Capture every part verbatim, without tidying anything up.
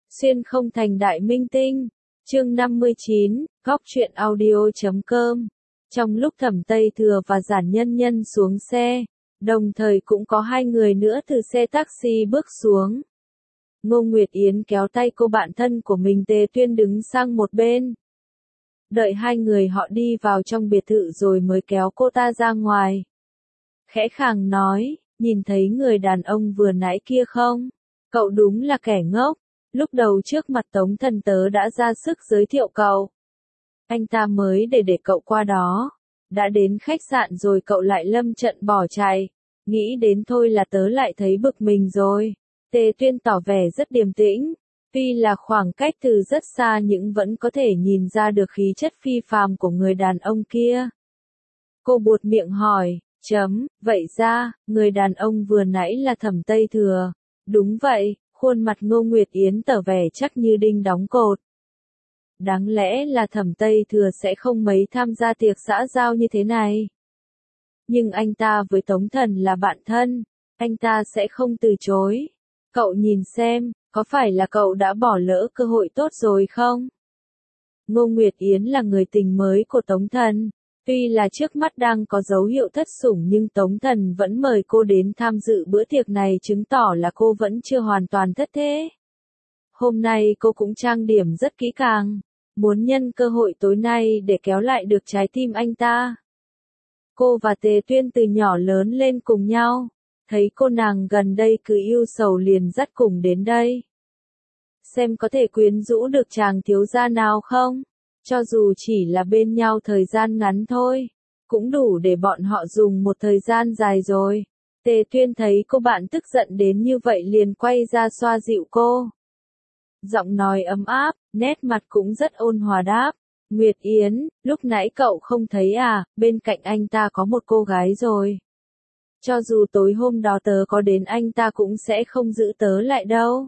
Xuyên không thành đại minh tinh. Chương năm mươi chín, góc truyện audio.com. Trong lúc Thẩm Tây Thừa và Giản Nhân Nhân xuống xe, đồng thời cũng có hai người nữa từ xe taxi bước xuống. Ngô Nguyệt Yến kéo tay cô bạn thân của mình Tề Tuyên đứng sang một bên. Đợi hai người họ đi vào trong biệt thự rồi mới kéo cô ta ra ngoài. Khẽ khàng nói, nhìn thấy người đàn ông vừa nãy kia không? Cậu đúng là kẻ ngốc. Lúc đầu trước mặt Tống Thần tớ đã ra sức giới thiệu cậu. Anh ta mới để để cậu qua đó. Đã đến khách sạn rồi cậu lại lâm trận bỏ chạy. Nghĩ đến thôi là tớ lại thấy bực mình rồi. Tề Tuyên tỏ vẻ rất điềm tĩnh. Tuy là khoảng cách từ rất xa nhưng vẫn có thể nhìn ra được khí chất phi phàm của người đàn ông kia. Cô buột miệng hỏi, chấm, vậy ra, người đàn ông vừa nãy là Thẩm Tây Thừa. Đúng vậy. Khuôn mặt Ngô Nguyệt Yến tỏ vẻ chắc như đinh đóng cột. Đáng lẽ là Thẩm Tây Thừa sẽ không mấy tham gia tiệc xã giao như thế này. Nhưng anh ta với Tống Thần là bạn thân, anh ta sẽ không từ chối. Cậu nhìn xem, có phải là cậu đã bỏ lỡ cơ hội tốt rồi không? Ngô Nguyệt Yến là người tình mới của Tống Thần. Tuy là trước mắt đang có dấu hiệu thất sủng nhưng Tống Thần vẫn mời cô đến tham dự bữa tiệc này chứng tỏ là cô vẫn chưa hoàn toàn thất thế. Hôm nay cô cũng trang điểm rất kỹ càng, muốn nhân cơ hội tối nay để kéo lại được trái tim anh ta. Cô và Tề Tuyên từ nhỏ lớn lên cùng nhau, thấy cô nàng gần đây cứ yêu sầu liền dắt cùng đến đây. Xem có thể quyến rũ được chàng thiếu gia nào không? Cho dù chỉ là bên nhau thời gian ngắn thôi, cũng đủ để bọn họ dùng một thời gian dài rồi. Tề Tuyên thấy cô bạn tức giận đến như vậy liền quay ra xoa dịu cô. Giọng nói ấm áp, nét mặt cũng rất ôn hòa đáp. Nguyệt Yến, lúc nãy cậu không thấy à, bên cạnh anh ta có một cô gái rồi. Cho dù tối hôm đó tớ có đến anh ta cũng sẽ không giữ tớ lại đâu.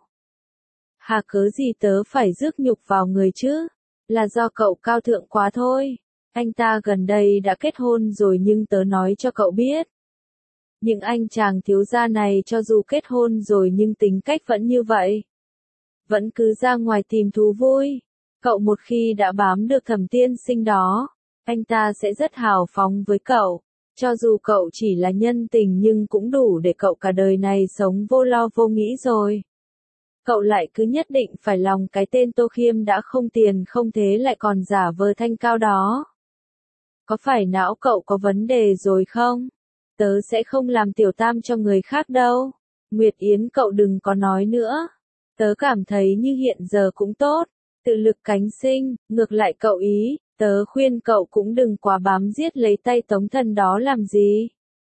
Hà cớ gì tớ phải rước nhục vào người chứ? Là do cậu cao thượng quá thôi. Anh ta gần đây đã kết hôn rồi nhưng tớ nói cho cậu biết. Nhưng anh chàng thiếu gia này cho dù kết hôn rồi nhưng tính cách vẫn như vậy. Vẫn cứ ra ngoài tìm thú vui. Cậu một khi đã bám được Thẩm tiên sinh đó, anh ta sẽ rất hào phóng với cậu. Cho dù cậu chỉ là nhân tình nhưng cũng đủ để cậu cả đời này sống vô lo vô nghĩ rồi. Cậu lại cứ nhất định phải lòng cái tên Tô Khiêm đã không tiền không thế lại còn giả vờ thanh cao đó. Có phải não cậu có vấn đề rồi không? Tớ sẽ không làm tiểu tam cho người khác đâu. Nguyệt Yến cậu đừng có nói nữa. Tớ cảm thấy như hiện giờ cũng tốt. Tự lực cánh sinh, ngược lại cậu ý, tớ khuyên cậu cũng đừng quá bám giết lấy tay Tống Thần đó làm gì.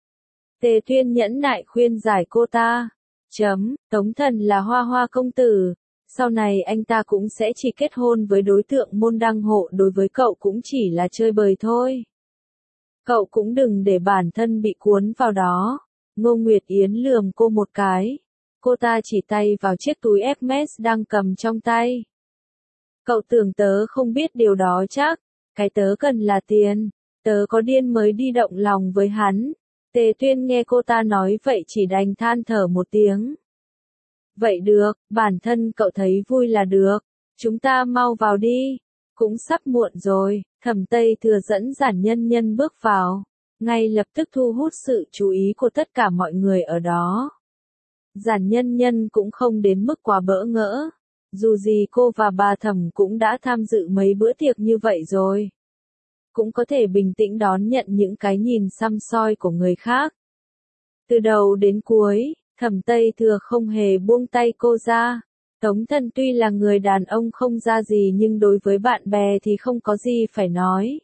Tề Tuyên nhẫn nại khuyên giải cô ta. Chấm, Tống Thần là Hoa Hoa công tử, sau này anh ta cũng sẽ chỉ kết hôn với đối tượng môn đăng hộ, đối với cậu cũng chỉ là chơi bời thôi. Cậu cũng đừng để bản thân bị cuốn vào đó. Ngô Nguyệt Yến lườm cô một cái. Cô ta chỉ tay vào chiếc túi Hermes đang cầm trong tay. Cậu tưởng tớ không biết điều đó chắc, cái tớ cần là tiền, tớ có điên mới đi động lòng với hắn. Tề Tuyên nghe cô ta nói vậy chỉ đành than thở một tiếng. Vậy được, bản thân cậu thấy vui là được, chúng ta mau vào đi, cũng sắp muộn rồi. Thẩm Tây Thừa dẫn Giản Nhân Nhân bước vào, ngay lập tức thu hút sự chú ý của tất cả mọi người ở đó. Giản Nhân Nhân cũng không đến mức quá bỡ ngỡ, dù gì cô và bà Thẩm cũng đã tham dự mấy bữa tiệc như vậy rồi. Cũng có thể bình tĩnh đón nhận những cái nhìn săm soi của người khác. Từ đầu đến cuối, Thẩm Tây Thừa không hề buông tay cô ra. Tống Thần tuy là người đàn ông không ra gì nhưng đối với bạn bè thì không có gì phải nói.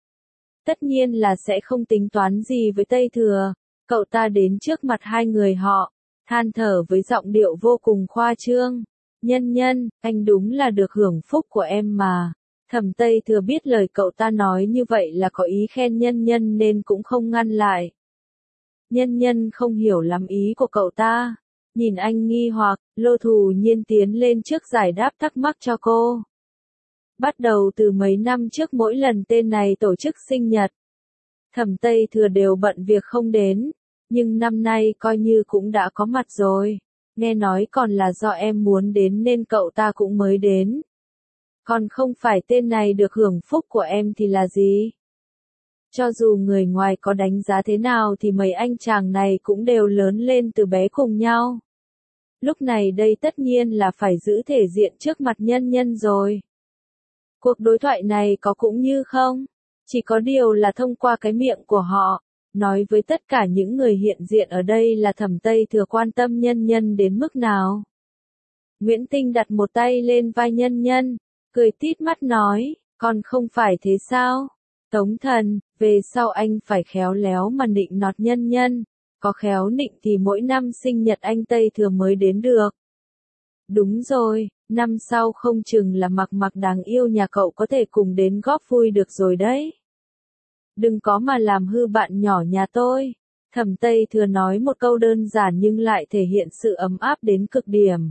Tất nhiên là sẽ không tính toán gì với Tây Thừa. Cậu ta đến trước mặt hai người họ, than thở với giọng điệu vô cùng khoa trương. Nhân Nhân, anh đúng là được hưởng phúc của em mà. Thẩm Tây Thừa biết lời cậu ta nói như vậy là có ý khen Nhân Nhân nên cũng không ngăn lại. Nhân Nhân không hiểu lắm ý của cậu ta. Nhìn anh nghi hoặc, Lô Thù Nhiên tiến lên trước giải đáp thắc mắc cho cô. Bắt đầu từ mấy năm trước mỗi lần tên này tổ chức sinh nhật, Thẩm Tây Thừa đều bận việc không đến, nhưng năm nay coi như cũng đã có mặt rồi. Nghe nói còn là do em muốn đến nên cậu ta cũng mới đến. Còn không phải tên này được hưởng phúc của em thì là gì? Cho dù người ngoài có đánh giá thế nào thì mấy anh chàng này cũng đều lớn lên từ bé cùng nhau. Lúc này đây tất nhiên là phải giữ thể diện trước mặt nhân nhân rồi. Cuộc đối thoại này có cũng như không? Chỉ có điều là thông qua cái miệng của họ, nói với tất cả những người hiện diện ở đây là Thẩm Tây Thừa quan tâm nhân nhân đến mức nào. Nguyễn Tinh đặt một tay lên vai nhân nhân, cười tít mắt nói, còn không phải thế sao? Tống Thần, về sau anh phải khéo léo mà nịnh nọt nhân nhân, có khéo nịnh thì mỗi năm sinh nhật anh Tây Thừa mới đến được. Đúng rồi, năm sau không chừng là Mặc Mặc đáng yêu nhà cậu có thể cùng đến góp vui được rồi đấy. Đừng có mà làm hư bạn nhỏ nhà tôi. Thẩm Tây Thừa nói một câu đơn giản nhưng lại thể hiện sự ấm áp đến cực điểm.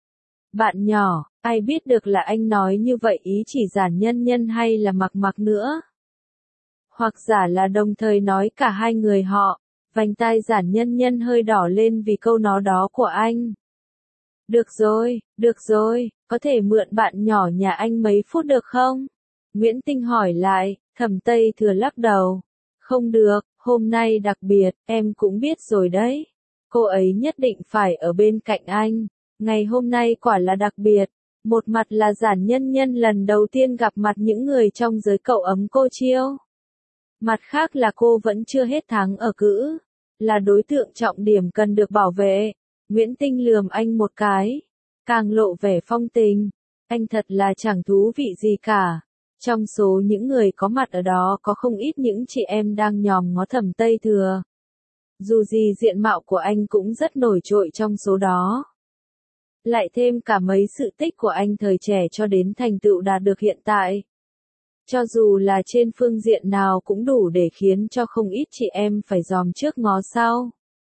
Bạn nhỏ, ai biết được là anh nói như vậy ý chỉ Giản Nhân Nhân hay là Mặc Mặc nữa? Hoặc giả là đồng thời nói cả hai người họ. Vành tai Giản Nhân Nhân hơi đỏ lên vì câu nói đó của anh. Được rồi, được rồi, có thể mượn bạn nhỏ nhà anh mấy phút được không? Nguyễn Tinh hỏi lại, Thẩm Tây Thừa lắc đầu. Không được, hôm nay đặc biệt, em cũng biết rồi đấy. Cô ấy nhất định phải ở bên cạnh anh. Ngày hôm nay quả là đặc biệt. Một mặt là Giản Nhân Nhân lần đầu tiên gặp mặt những người trong giới cậu ấm cô chiêu. Mặt khác là cô vẫn chưa hết tháng ở cữ. Là đối tượng trọng điểm cần được bảo vệ. Nguyễn Tinh lườm anh một cái. Càng lộ vẻ phong tình. Anh thật là chẳng thú vị gì cả. Trong số những người có mặt ở đó có không ít những chị em đang nhòm ngó Thẩm Tây Thừa. Dù gì diện mạo của anh cũng rất nổi trội trong số đó. Lại thêm cả mấy sự tích của anh thời trẻ cho đến thành tựu đạt được hiện tại. Cho dù là trên phương diện nào cũng đủ để khiến cho không ít chị em phải dòm trước ngó sau.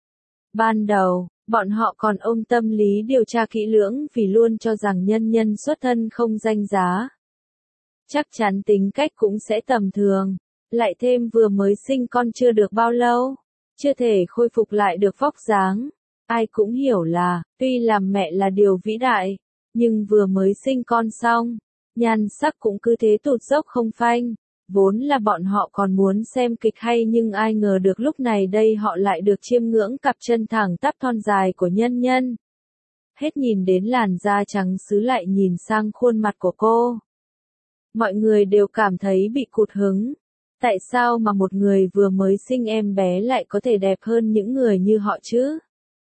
Ban đầu, bọn họ còn ôm tâm lý điều tra kỹ lưỡng vì luôn cho rằng nhân nhân xuất thân không danh giá. Chắc chắn tính cách cũng sẽ tầm thường. Lại thêm vừa mới sinh con chưa được bao lâu. Chưa thể khôi phục lại được vóc dáng. Ai cũng hiểu là, tuy làm mẹ là điều vĩ đại, nhưng vừa mới sinh con xong, nhan sắc cũng cứ thế tụt dốc không phanh. Vốn là bọn họ còn muốn xem kịch hay nhưng ai ngờ được lúc này đây họ lại được chiêm ngưỡng cặp chân thẳng tắp thon dài của nhân nhân. Hết nhìn đến làn da trắng sứ lại nhìn sang khuôn mặt của cô. Mọi người đều cảm thấy bị cụt hứng. Tại sao mà một người vừa mới sinh em bé lại có thể đẹp hơn những người như họ chứ?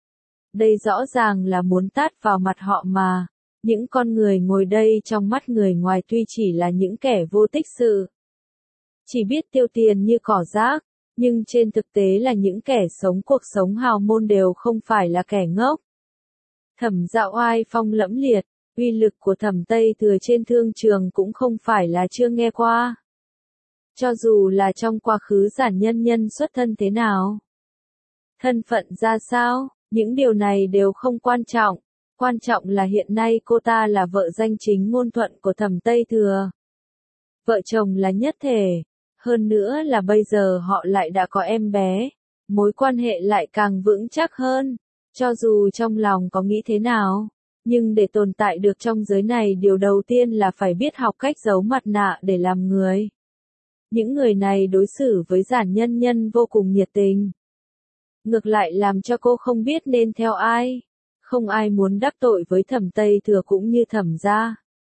Đây rõ ràng là muốn tát vào mặt họ mà. Những con người ngồi đây trong mắt người ngoài tuy chỉ là những kẻ vô tích sự. Chỉ biết tiêu tiền như cỏ rác, nhưng trên thực tế là những kẻ sống cuộc sống hào môn đều không phải là kẻ ngốc. Thẩm Dạo oai phong lẫm liệt, uy lực của Thẩm Tây Thừa trên thương trường cũng không phải là chưa nghe qua. Cho dù là trong quá khứ Giản Nhân Nhân xuất thân thế nào, thân phận ra sao, những điều này đều không quan trọng. Quan trọng là hiện nay cô ta là vợ danh chính ngôn thuận của Thẩm Tây Thừa. Vợ chồng là nhất thể. Hơn nữa là bây giờ họ lại đã có em bé. Mối quan hệ lại càng vững chắc hơn. Cho dù trong lòng có nghĩ thế nào. Nhưng để tồn tại được trong giới này điều đầu tiên là phải biết học cách giấu mặt nạ để làm người. Những người này đối xử với Giản Nhân Nhân vô cùng nhiệt tình. Ngược lại làm cho cô không biết nên theo ai. Không ai muốn đắc tội với Thẩm Tây Thừa cũng như Thẩm gia.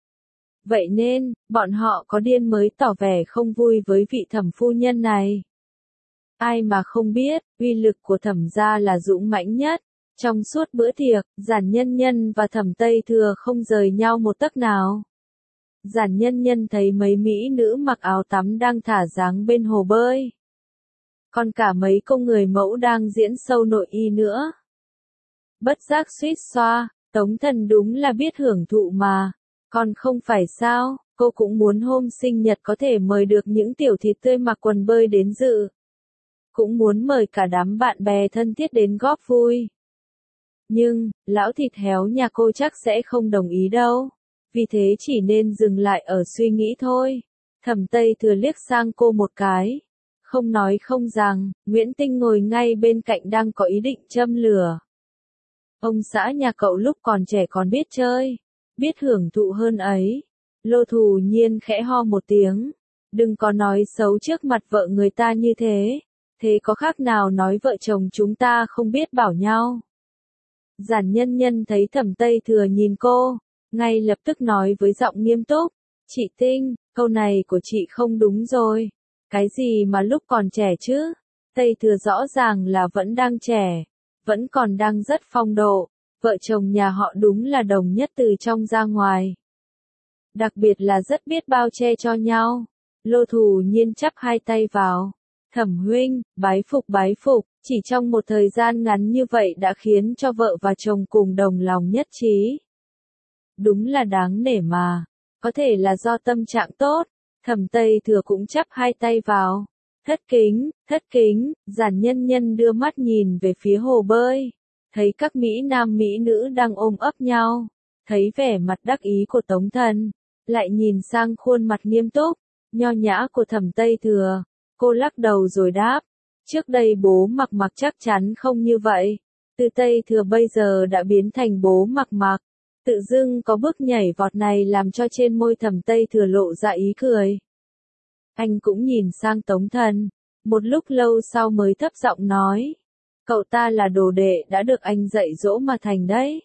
Vậy nên, bọn họ có điên mới tỏ vẻ không vui với vị thẩm phu nhân này. Ai mà không biết, uy lực của Thẩm gia là dũng mãnh nhất. Trong suốt bữa tiệc, Giản Nhân Nhân và Thẩm Tây Thừa không rời nhau một tấc nào. Giản Nhân Nhân thấy mấy mỹ nữ mặc áo tắm đang thả dáng bên hồ bơi. Còn cả mấy cô người mẫu đang diễn sâu nội y nữa. Bất giác suýt xoa, Tống Thần đúng là biết hưởng thụ mà. Còn không phải sao, cô cũng muốn hôm sinh nhật có thể mời được những tiểu thịt tươi mặc quần bơi đến dự. Cũng muốn mời cả đám bạn bè thân thiết đến góp vui. Nhưng, lão thịt héo nhà cô chắc sẽ không đồng ý đâu. Vì thế chỉ nên dừng lại ở suy nghĩ thôi. Thẩm Tây Thừa liếc sang cô một cái. Không nói không rằng, Nguyễn Tinh ngồi ngay bên cạnh đang có ý định châm lửa. Ông xã nhà cậu lúc còn trẻ còn biết chơi, biết hưởng thụ hơn ấy. Lô Thù Nhiên khẽ ho một tiếng. Đừng có nói xấu trước mặt vợ người ta như thế. Thế có khác nào nói vợ chồng chúng ta không biết bảo nhau. Giản Nhân Nhân thấy Thẩm Tây Thừa nhìn cô, ngay lập tức nói với giọng nghiêm túc. Chị Tinh, câu này của chị không đúng rồi. Cái gì mà lúc còn trẻ chứ? Tây Thừa rõ ràng là vẫn đang trẻ, vẫn còn đang rất phong độ. Vợ chồng nhà họ đúng là đồng nhất từ trong ra ngoài. Đặc biệt là rất biết bao che cho nhau. Lô Thù Nhiên chắp hai tay vào. Thẩm huynh, bái phục bái phục, chỉ trong một thời gian ngắn như vậy đã khiến cho vợ và chồng cùng đồng lòng nhất trí. Đúng là đáng nể mà, có thể là do tâm trạng tốt. Thẩm Tây Thừa cũng chắp hai tay vào. Thất kính, thất kính, Giản Nhân Nhân đưa mắt nhìn về phía hồ bơi. Thấy các Mỹ Nam Mỹ nữ đang ôm ấp nhau. Thấy vẻ mặt đắc ý của Tống Thần. Lại nhìn sang khuôn mặt nghiêm túc, nho nhã của Thẩm Tây Thừa. Cô lắc đầu rồi đáp. Trước đây bố Mặc Mặc chắc chắn không như vậy. Từ Tây Thừa bây giờ đã biến thành bố Mặc Mặc. Tự dưng có bước nhảy vọt này làm cho trên môi Thẩm Tây Thừa lộ ra ý cười. Anh cũng nhìn sang Tống Thần. Một lúc lâu sau mới thấp giọng nói. Cậu ta là đồ đệ đã được anh dạy dỗ mà thành đấy.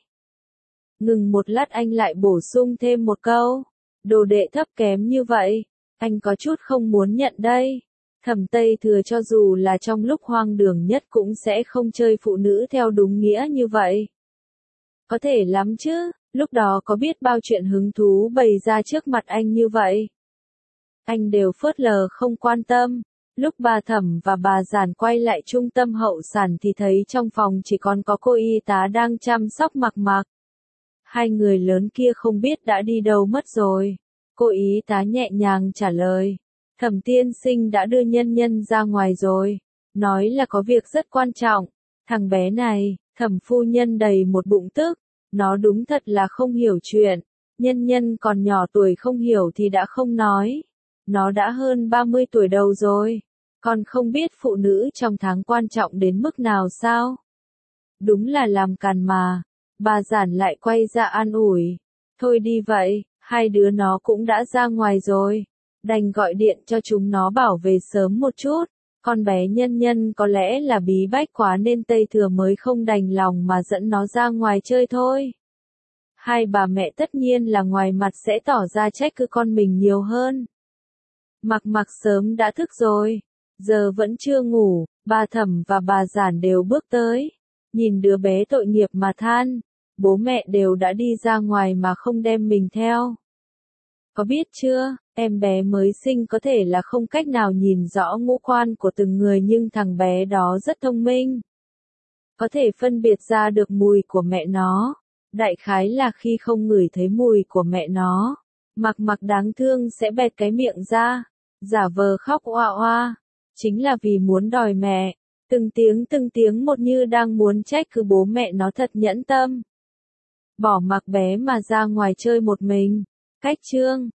Ngừng một lát anh lại bổ sung thêm một câu. Đồ đệ thấp kém như vậy, anh có chút không muốn nhận đây. Thẩm Tây Thừa cho dù là trong lúc hoang đường nhất cũng sẽ không chơi phụ nữ theo đúng nghĩa như vậy. Có thể lắm chứ, lúc đó có biết bao chuyện hứng thú bày ra trước mặt anh như vậy. Anh đều phớt lờ không quan tâm. Lúc bà Thẩm và bà Giản quay lại trung tâm hậu sản thì thấy trong phòng chỉ còn có cô y tá đang chăm sóc Mặc Mặc. Hai người lớn kia không biết đã đi đâu mất rồi. Cô y tá nhẹ nhàng trả lời. Thẩm tiên sinh đã đưa Nhân Nhân ra ngoài rồi. Nói là có việc rất quan trọng. Thằng bé này, Thẩm phu nhân đầy một bụng tức. Nó đúng thật là không hiểu chuyện. Nhân Nhân còn nhỏ tuổi không hiểu thì đã không nói. Nó đã hơn ba mươi tuổi đầu rồi. Còn không biết phụ nữ trong tháng quan trọng đến mức nào sao? Đúng là làm càn mà. Bà Giản lại quay ra an ủi. Thôi đi vậy, hai đứa nó cũng đã ra ngoài rồi. Đành gọi điện cho chúng nó bảo về sớm một chút. Con bé Nhân Nhân có lẽ là bí bách quá nên Tây Thừa mới không đành lòng mà dẫn nó ra ngoài chơi thôi. Hai bà mẹ tất nhiên là ngoài mặt sẽ tỏ ra trách cứ con mình nhiều hơn. Mặc Mặc sớm đã thức rồi. Giờ vẫn chưa ngủ, bà Thẩm và bà Giản đều bước tới. Nhìn đứa bé tội nghiệp mà than. Bố mẹ đều đã đi ra ngoài mà không đem mình theo. Có biết chưa, em bé mới sinh có thể là không cách nào nhìn rõ ngũ quan của từng người nhưng thằng bé đó rất thông minh. Có thể phân biệt ra được mùi của mẹ nó. Đại khái là khi không ngửi thấy mùi của mẹ nó, Mặc Mặc đáng thương sẽ bẹt cái miệng ra, giả vờ khóc oa oa. Chính là vì muốn đòi mẹ. Từng tiếng từng tiếng một như đang muốn trách cứ bố mẹ nó thật nhẫn tâm. Bỏ mặc bé mà ra ngoài chơi một mình. Cách chương